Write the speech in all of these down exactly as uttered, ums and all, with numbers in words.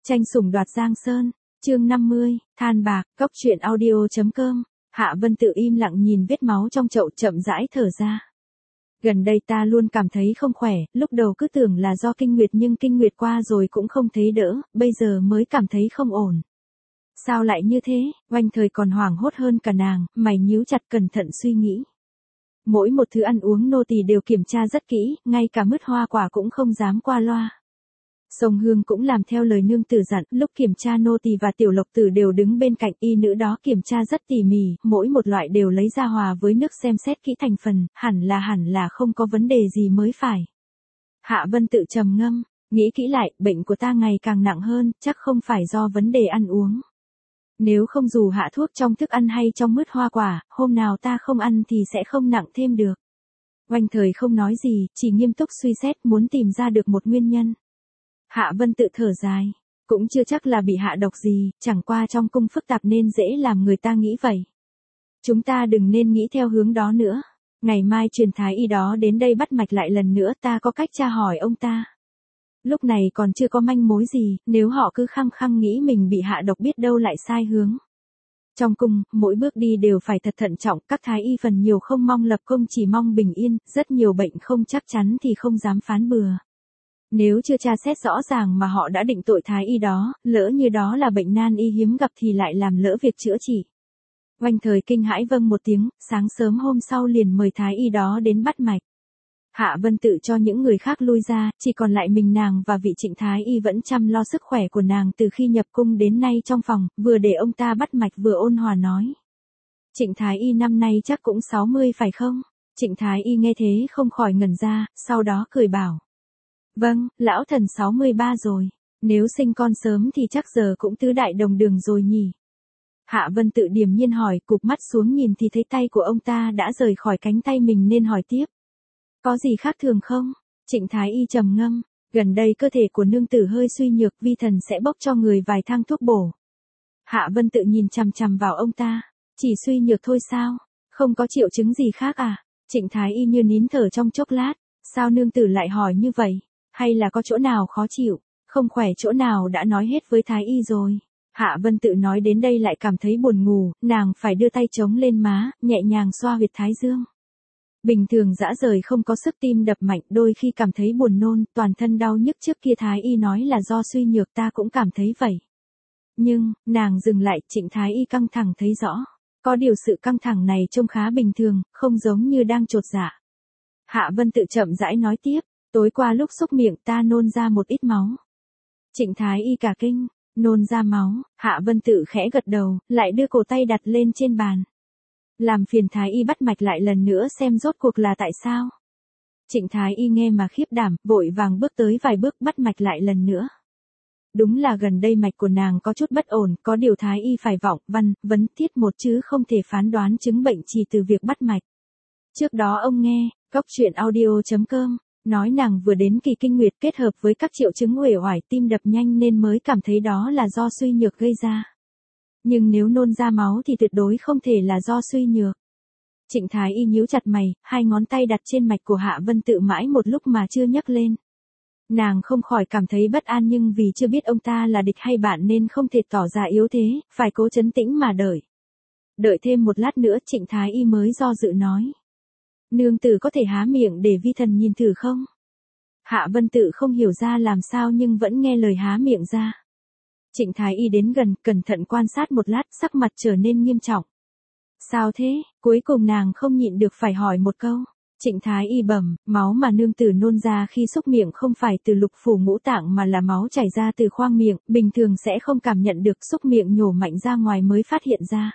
Tranh sủng đoạt Giang Sơn, chương năm mươi, than bạc, cốc truyện audio.com, Hạ Vân Tự im lặng nhìn vết máu trong chậu chậm rãi thở ra. Gần đây ta luôn cảm thấy không khỏe, lúc đầu cứ tưởng là do kinh nguyệt nhưng kinh nguyệt qua rồi cũng không thấy đỡ, bây giờ mới cảm thấy không ổn. Sao lại như thế, oanh thời còn hoảng hốt hơn cả nàng, mày nhíu chặt cẩn thận suy nghĩ. Mỗi một thứ ăn uống nô tỳ đều kiểm tra rất kỹ, ngay cả mứt hoa quả cũng không dám qua loa. Sông Hương cũng làm theo lời nương tử dặn, lúc kiểm tra nô tỳ và tiểu lộc tử đều đứng bên cạnh, y nữ đó kiểm tra rất tỉ mỉ, mỗi một loại đều lấy ra hòa với nước xem xét kỹ thành phần, hẳn là hẳn là không có vấn đề gì mới phải. Hạ Vân Tự trầm ngâm, nghĩ kỹ lại, bệnh của ta ngày càng nặng hơn, chắc không phải do vấn đề ăn uống. Nếu không dù hạ thuốc trong thức ăn hay trong mứt hoa quả, hôm nào ta không ăn thì sẽ không nặng thêm được. Oanh thời không nói gì, chỉ nghiêm túc suy xét muốn tìm ra được một nguyên nhân. Hạ Vân Tự thở dài, cũng chưa chắc là bị hạ độc gì, chẳng qua trong cung phức tạp nên dễ làm người ta nghĩ vậy. Chúng ta đừng nên nghĩ theo hướng đó nữa. Ngày mai truyền thái y đó đến đây bắt mạch lại lần nữa, ta có cách tra hỏi ông ta. Lúc này còn chưa có manh mối gì, nếu họ cứ khăng khăng nghĩ mình bị hạ độc biết đâu lại sai hướng. Trong cung, mỗi bước đi đều phải thật thận trọng, các thái y phần nhiều không mong lập công chỉ mong bình yên, rất nhiều bệnh không chắc chắn thì không dám phán bừa. Nếu chưa tra xét rõ ràng mà họ đã định tội thái y đó, lỡ như đó là bệnh nan y hiếm gặp thì lại làm lỡ việc chữa trị. Oanh thời kinh hãi vâng một tiếng, sáng sớm hôm sau liền mời thái y đó đến bắt mạch. Hạ Vân Tự cho những người khác lui ra, chỉ còn lại mình nàng và vị Trịnh thái y vẫn chăm lo sức khỏe của nàng từ khi nhập cung đến nay trong phòng, vừa để ông ta bắt mạch vừa ôn hòa nói. Trịnh thái y năm nay chắc cũng sáu mươi phải không? Trịnh thái y nghe thế không khỏi ngẩn ra, sau đó cười bảo. Vâng, lão thần sáu mươi ba rồi, nếu sinh con sớm thì chắc giờ cũng tứ đại đồng đường rồi nhỉ. Hạ Vân Tự điềm nhiên hỏi, cụp mắt xuống nhìn thì thấy tay của ông ta đã rời khỏi cánh tay mình nên hỏi tiếp. Có gì khác thường không? Trịnh thái y trầm ngâm, gần đây cơ thể của nương tử hơi suy nhược, vi thần sẽ bốc cho người vài thang thuốc bổ. Hạ Vân Tự nhìn chằm chằm vào ông ta, chỉ suy nhược thôi sao? Không có triệu chứng gì khác à? Trịnh thái y như nín thở trong chốc lát, sao nương tử lại hỏi như vậy? Hay là có chỗ nào khó chịu, không khỏe chỗ nào đã nói hết với thái y rồi. Hạ Vân Tự nói đến đây lại cảm thấy buồn ngủ, nàng phải đưa tay chống lên má, nhẹ nhàng xoa huyệt thái dương. Bình thường dã rời không có sức tim đập mạnh, đôi khi cảm thấy buồn nôn, toàn thân đau nhức, trước kia thái y nói là do suy nhược, ta cũng cảm thấy vậy. Nhưng, nàng dừng lại, Trịnh thái y căng thẳng thấy rõ. Có điều sự căng thẳng này trông khá bình thường, không giống như đang chột dạ. Hạ Vân Tự chậm rãi nói tiếp. Tối qua lúc xúc miệng ta nôn ra một ít máu. Trịnh thái y cả kinh, nôn ra máu, Hạ Vân Tự khẽ gật đầu, lại đưa cổ tay đặt lên trên bàn. Làm phiền thái y bắt mạch lại lần nữa xem rốt cuộc là tại sao. Trịnh thái y nghe mà khiếp đảm, vội vàng bước tới vài bước bắt mạch lại lần nữa. Đúng là gần đây mạch của nàng có chút bất ổn, có điều thái y phải vọng, văn, vấn tiết một chứ không thể phán đoán chứng bệnh chỉ từ việc bắt mạch. Trước đó ông nghe, cốc truyện audio.com. Nói nàng vừa đến kỳ kinh nguyệt kết hợp với các triệu chứng uể oải, tim đập nhanh nên mới cảm thấy đó là do suy nhược gây ra. Nhưng nếu nôn ra máu thì tuyệt đối không thể là do suy nhược. Trịnh thái y nhíu chặt mày, hai ngón tay đặt trên mạch của Hạ Vân Tự mãi một lúc mà chưa nhấc lên. Nàng không khỏi cảm thấy bất an nhưng vì chưa biết ông ta là địch hay bạn nên không thể tỏ ra yếu thế, phải cố trấn tĩnh mà đợi. Đợi thêm một lát nữa Trịnh thái y mới do dự nói. Nương tử có thể há miệng để vi thần nhìn thử không? Hạ Vân Tự không hiểu ra làm sao nhưng vẫn nghe lời há miệng ra. Trịnh thái y đến gần, cẩn thận quan sát một lát, sắc mặt trở nên nghiêm trọng. Sao thế? Cuối cùng nàng không nhịn được phải hỏi một câu. Trịnh thái y bẩm, máu mà nương tử nôn ra khi xúc miệng không phải từ lục phủ ngũ tạng mà là máu chảy ra từ khoang miệng, bình thường sẽ không cảm nhận được, xúc miệng nhổ mạnh ra ngoài mới phát hiện ra.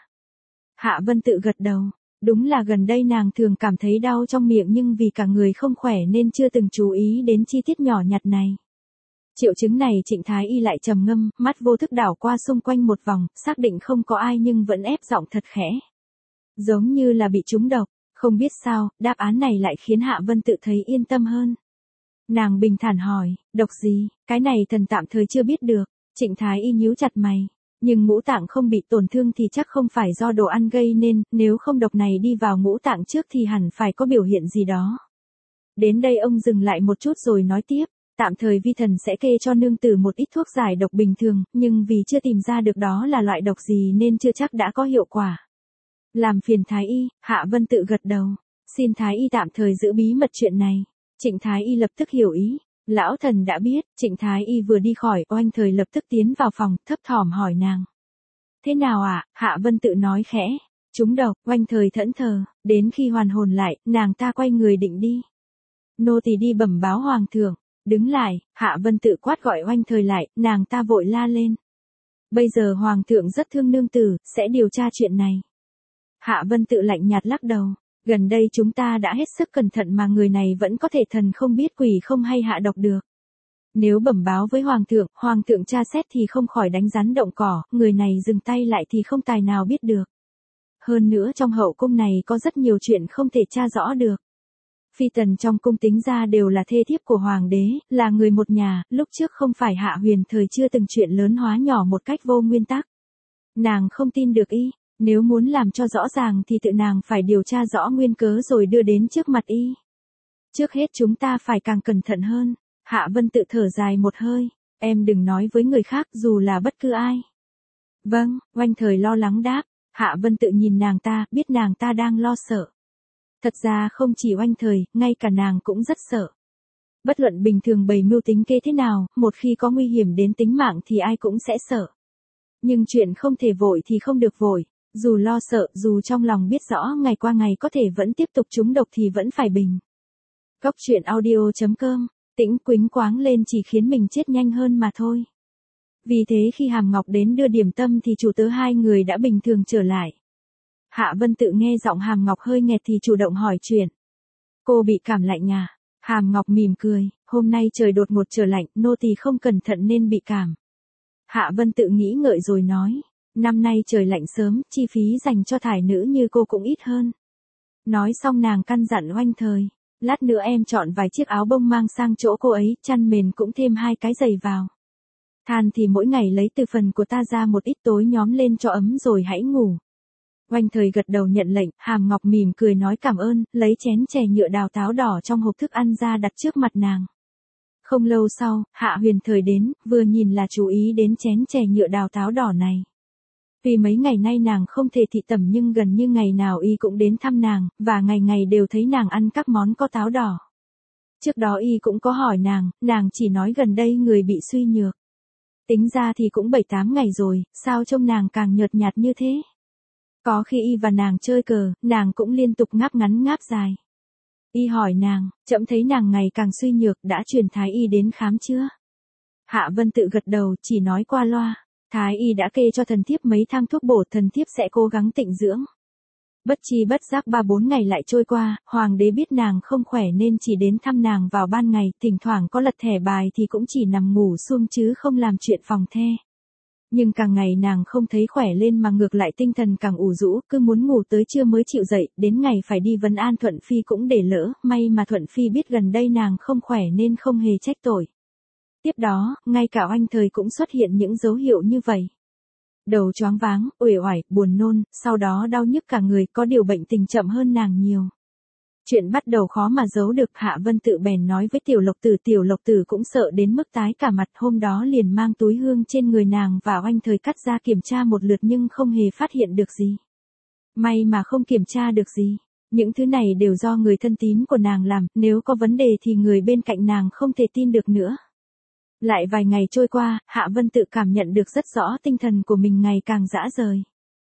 Hạ Vân Tự gật đầu. Đúng là gần đây nàng thường cảm thấy đau trong miệng nhưng vì cả người không khỏe nên chưa từng chú ý đến chi tiết nhỏ nhặt này. Triệu chứng này Trịnh thái y lại trầm ngâm, mắt vô thức đảo qua xung quanh một vòng, xác định không có ai nhưng vẫn ép giọng thật khẽ. Giống như là bị trúng độc, không biết sao, đáp án này lại khiến Hạ Vân Tự thấy yên tâm hơn. Nàng bình thản hỏi, độc gì, cái này thần tạm thời chưa biết được. Trịnh thái y nhíu chặt mày. Nhưng ngũ tạng không bị tổn thương thì chắc không phải do đồ ăn gây nên, nếu không độc này đi vào ngũ tạng trước thì hẳn phải có biểu hiện gì đó. Đến đây ông dừng lại một chút rồi nói tiếp, Tạm thời vi thần sẽ kê cho nương tử một ít thuốc giải độc bình thường, nhưng vì chưa tìm ra được đó là loại độc gì nên chưa chắc đã có hiệu quả. Làm phiền Thái y, Hạ Vân Tự gật đầu. Xin Thái y tạm thời giữ bí mật chuyện này. Trịnh Thái y lập tức hiểu ý. Lão thần đã biết. Trịnh Thái y vừa đi khỏi, Oanh Thời lập tức tiến vào phòng, thấp thỏm hỏi nàng. Thế nào ạ? À? Hạ Vân Tự nói khẽ. Trúng độc. Oanh Thời thẫn thờ. Đến khi hoàn hồn lại, nàng ta quay người định đi. Nô tỳ đi bẩm báo hoàng thượng. Đứng lại, Hạ Vân Tự quát gọi Oanh Thời lại, nàng ta vội la lên. Bây giờ hoàng thượng rất thương nương tử, sẽ điều tra chuyện này. Hạ Vân Tự lạnh nhạt lắc đầu. Gần đây chúng ta đã hết sức cẩn thận mà người này vẫn có thể thần không biết quỷ không hay hạ độc được. Nếu bẩm báo với hoàng thượng, hoàng thượng tra xét thì không khỏi đánh rắn động cỏ, người này dừng tay lại thì không tài nào biết được. Hơn nữa trong hậu cung này có rất nhiều chuyện không thể tra rõ được. Phi tần trong cung tính ra đều là thê thiếp của hoàng đế, là người một nhà, lúc trước không phải Hạ Huyền Thời chưa từng chuyện lớn hóa nhỏ một cách vô nguyên tắc. Nàng không tin được y, nếu muốn làm cho rõ ràng thì tự nàng phải điều tra rõ nguyên cớ rồi đưa đến trước mặt y. Trước hết chúng ta phải càng cẩn thận hơn. Hạ Vân Tự thở dài một hơi, em đừng nói với người khác dù là bất cứ ai. Vâng, Oanh Thời lo lắng đáp. Hạ Vân Tự nhìn nàng ta, biết nàng ta đang lo sợ. Thật ra không chỉ Oanh Thời, ngay cả nàng cũng rất sợ. Bất luận bình thường bày mưu tính kế thế nào, một khi có nguy hiểm đến tính mạng thì ai cũng sẽ sợ. Nhưng chuyện không thể vội thì không được vội, dù lo sợ, dù trong lòng biết rõ ngày qua ngày có thể vẫn tiếp tục trúng độc thì vẫn phải bình. Cốc truyện audio chấm com, tĩnh quính quáng lên chỉ khiến mình chết nhanh hơn mà thôi. Vì thế khi Hàm Ngọc đến đưa điểm tâm thì chủ tớ hai người đã bình thường trở lại. Hạ Vân Tự nghe giọng Hàm Ngọc hơi nghẹt thì chủ động hỏi chuyện. Cô bị cảm lạnh à? Hàm Ngọc mỉm cười, hôm nay trời đột ngột trở lạnh, nô tỳ không cẩn thận nên bị cảm. Hạ Vân Tự nghĩ ngợi rồi nói, năm nay trời lạnh sớm, chi phí dành cho thải nữ như cô cũng ít hơn. Nói xong nàng căn dặn Oanh Thời, lát nữa em chọn vài chiếc áo bông mang sang chỗ cô ấy, chăn mền cũng thêm hai cái giày vào. Than thì mỗi ngày lấy từ phần của ta ra một ít tối nhóm lên cho ấm rồi hãy ngủ. Oanh Thời gật đầu nhận lệnh, Hàm Ngọc mỉm cười nói cảm ơn, lấy chén chè nhựa đào táo đỏ trong hộp thức ăn ra đặt trước mặt nàng. Không lâu sau, Hạ Huyền Thời đến, vừa nhìn là chú ý đến chén chè nhựa đào táo đỏ này. Vì mấy ngày nay nàng không thể thị tẩm nhưng gần như ngày nào y cũng đến thăm nàng, và ngày ngày đều thấy nàng ăn các món có táo đỏ. Trước đó y cũng có hỏi nàng, nàng chỉ nói gần đây người bị suy nhược. Tính ra thì cũng bảy tám ngày rồi, sao trông nàng càng nhợt nhạt như thế? Có khi y và nàng chơi cờ, nàng cũng liên tục ngáp ngắn ngáp dài. Y hỏi nàng, chậm thấy nàng ngày càng suy nhược, đã truyền thái y đến khám chưa? Hạ Vân Tự gật đầu, chỉ nói qua loa, thái y đã kê cho thần thiếp mấy thang thuốc bổ, thần thiếp sẽ cố gắng tịnh dưỡng. Bất chi bất giác ba bốn ngày lại trôi qua, hoàng đế biết nàng không khỏe nên chỉ đến thăm nàng vào ban ngày, thỉnh thoảng có lật thẻ bài thì cũng chỉ nằm ngủ suông chứ không làm chuyện phòng the. Nhưng càng ngày nàng không thấy khỏe lên mà ngược lại tinh thần càng ủ rũ, cứ muốn ngủ tới trưa mới chịu dậy, đến ngày phải đi vấn an Thuận Phi cũng để lỡ, may mà Thuận Phi biết gần đây nàng không khỏe nên không hề trách tội. Tiếp đó, ngay cả Oanh Thời cũng xuất hiện những dấu hiệu như vậy. Đầu choáng váng, uể oải, buồn nôn, sau đó đau nhức cả người, có điều bệnh tình chậm hơn nàng nhiều. Chuyện bắt đầu khó mà giấu được, Hạ Vân Tự bèn nói với Tiểu Lộc Tử, Tiểu Lộc Tử cũng sợ đến mức tái cả mặt, hôm đó liền mang túi hương trên người nàng và Oanh Thời cắt ra kiểm tra một lượt nhưng không hề phát hiện được gì. May mà không kiểm tra được gì, những thứ này đều do người thân tín của nàng làm, nếu có vấn đề thì người bên cạnh nàng không thể tin được nữa. Lại vài ngày trôi qua, Hạ Vân Tự cảm nhận được rất rõ tinh thần của mình ngày càng rã rời.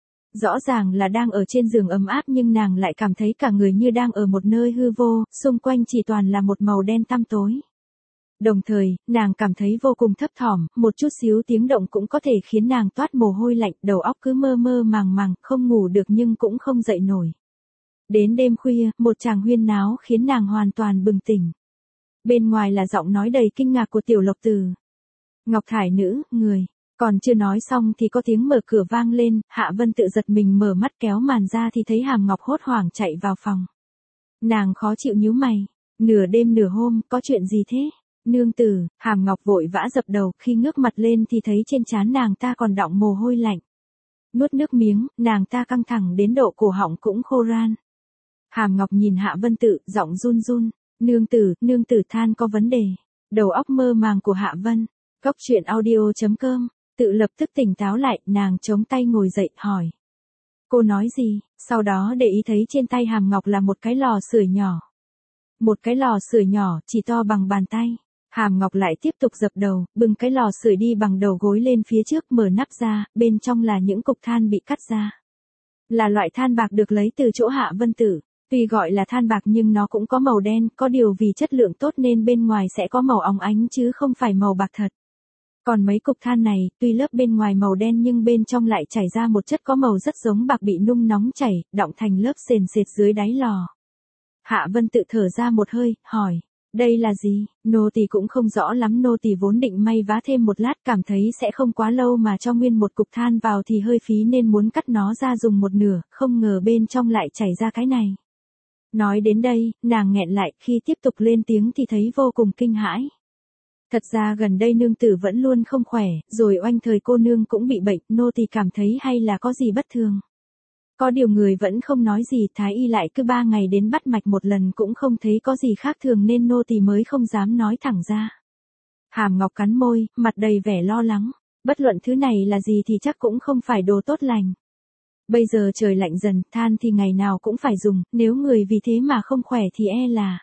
Rõ ràng là đang ở trên giường ấm áp nhưng nàng lại cảm thấy cả người như đang ở một nơi hư vô, xung quanh chỉ toàn là một màu đen tăm tối. Đồng thời, nàng cảm thấy vô cùng thấp thỏm, một chút xíu tiếng động cũng có thể khiến nàng toát mồ hôi lạnh, đầu óc cứ mơ mơ màng màng, không ngủ được nhưng cũng không dậy nổi. Đến đêm khuya, một tràng huyên náo khiến nàng hoàn toàn bừng tỉnh. Bên ngoài là giọng nói đầy kinh ngạc của Tiểu Lộc Tử. Ngọc Thải nữ, người. Còn chưa nói xong thì có tiếng mở cửa vang lên, Hạ Vân Tự giật mình mở mắt kéo màn ra thì thấy Hàm Ngọc hốt hoảng chạy vào phòng. Nàng khó chịu nhíu mày, nửa đêm nửa hôm, có chuyện gì thế? Nương tử, Hàm Ngọc vội vã dập đầu, khi ngước mặt lên thì thấy trên trán nàng ta còn đọng mồ hôi lạnh. Nuốt nước miếng, nàng ta căng thẳng đến độ cổ họng cũng khô ran. Hàm Ngọc nhìn Hạ Vân Tự, giọng run run, nương tử, nương tử than có vấn đề. Đầu óc mơ màng của Hạ Vân, Cốc truyện audio.com, tự lập tức tỉnh táo lại, nàng chống tay ngồi dậy, hỏi. Cô nói gì? Sau đó để ý thấy trên tay Hàm Ngọc là một cái lò sưởi nhỏ. Một cái lò sưởi nhỏ, chỉ to bằng bàn tay. Hàm Ngọc lại tiếp tục dập đầu, bưng cái lò sưởi đi bằng đầu gối lên phía trước, mở nắp ra, bên trong là những cục than bị cắt ra. Là loại than bạc được lấy từ chỗ Hạ Vân Tử. Tuy gọi là than bạc nhưng nó cũng có màu đen, có điều vì chất lượng tốt nên bên ngoài sẽ có màu óng ánh chứ không phải màu bạc thật. Còn mấy cục than này, tuy lớp bên ngoài màu đen nhưng bên trong lại chảy ra một chất có màu rất giống bạc bị nung nóng chảy, đọng thành lớp sền sệt dưới đáy lò. Hạ Vân Tự thở ra một hơi, hỏi, đây là gì? Nô tỳ cũng không rõ lắm, nô tỳ vốn định may vá thêm một lát, cảm thấy sẽ không quá lâu mà cho nguyên một cục than vào thì hơi phí nên muốn cắt nó ra dùng một nửa, không ngờ bên trong lại chảy ra cái này. Nói đến đây, nàng nghẹn lại, khi tiếp tục lên tiếng thì thấy vô cùng kinh hãi. Thật ra gần đây nương tử vẫn luôn không khỏe, rồi oanh thời cô nương cũng bị bệnh, nô tỳ cảm thấy hay là có gì bất thường. Có điều người vẫn không nói gì, thái y lại cứ ba ngày đến bắt mạch một lần cũng không thấy có gì khác thường nên nô tỳ mới không dám nói thẳng ra. Hàm Ngọc cắn môi, mặt đầy vẻ lo lắng, bất luận thứ này là gì thì chắc cũng không phải đồ tốt lành. Bây giờ trời lạnh dần, than thì ngày nào cũng phải dùng, nếu người vì thế mà không khỏe thì e là...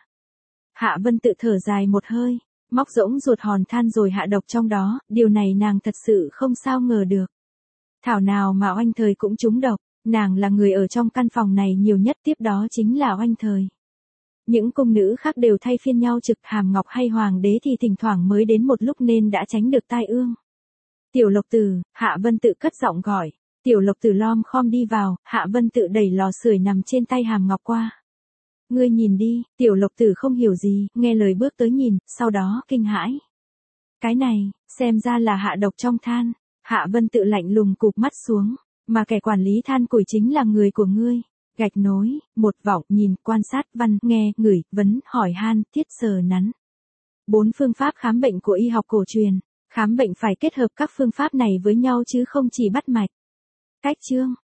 Hạ Vân Tự thở dài một hơi, móc rỗng ruột hòn than rồi hạ độc trong đó, điều này nàng thật sự không sao ngờ được. Thảo nào mà oanh thời cũng trúng độc, nàng là người ở trong căn phòng này nhiều nhất, tiếp đó chính là oanh thời. Những cung nữ khác đều thay phiên nhau trực, Hàm Ngọc hay Hoàng đế thì thỉnh thoảng mới đến một lúc nên đã tránh được tai ương. Tiểu Lộc Tử, Hạ Vân Tự cất giọng gọi. Tiểu Lộc Tử lom khom đi vào, Hạ Vân Tự đẩy lò sưởi nằm trên tay Hàm Ngọc qua. Ngươi nhìn đi, Tiểu Lộc Tử không hiểu gì, nghe lời bước tới nhìn, sau đó kinh hãi. Cái này, xem ra là hạ độc trong than. Hạ Vân Tự lạnh lùng cụp mắt xuống, mà kẻ quản lý than củi chính là người của ngươi. Gạch nối, một vọng, nhìn, quan sát, văn, nghe, ngửi, vấn, hỏi han, tiết sờ nắn. Bốn phương pháp khám bệnh của y học cổ truyền. Khám bệnh phải kết hợp các phương pháp này với nhau chứ không chỉ bắt mạch. Cách chương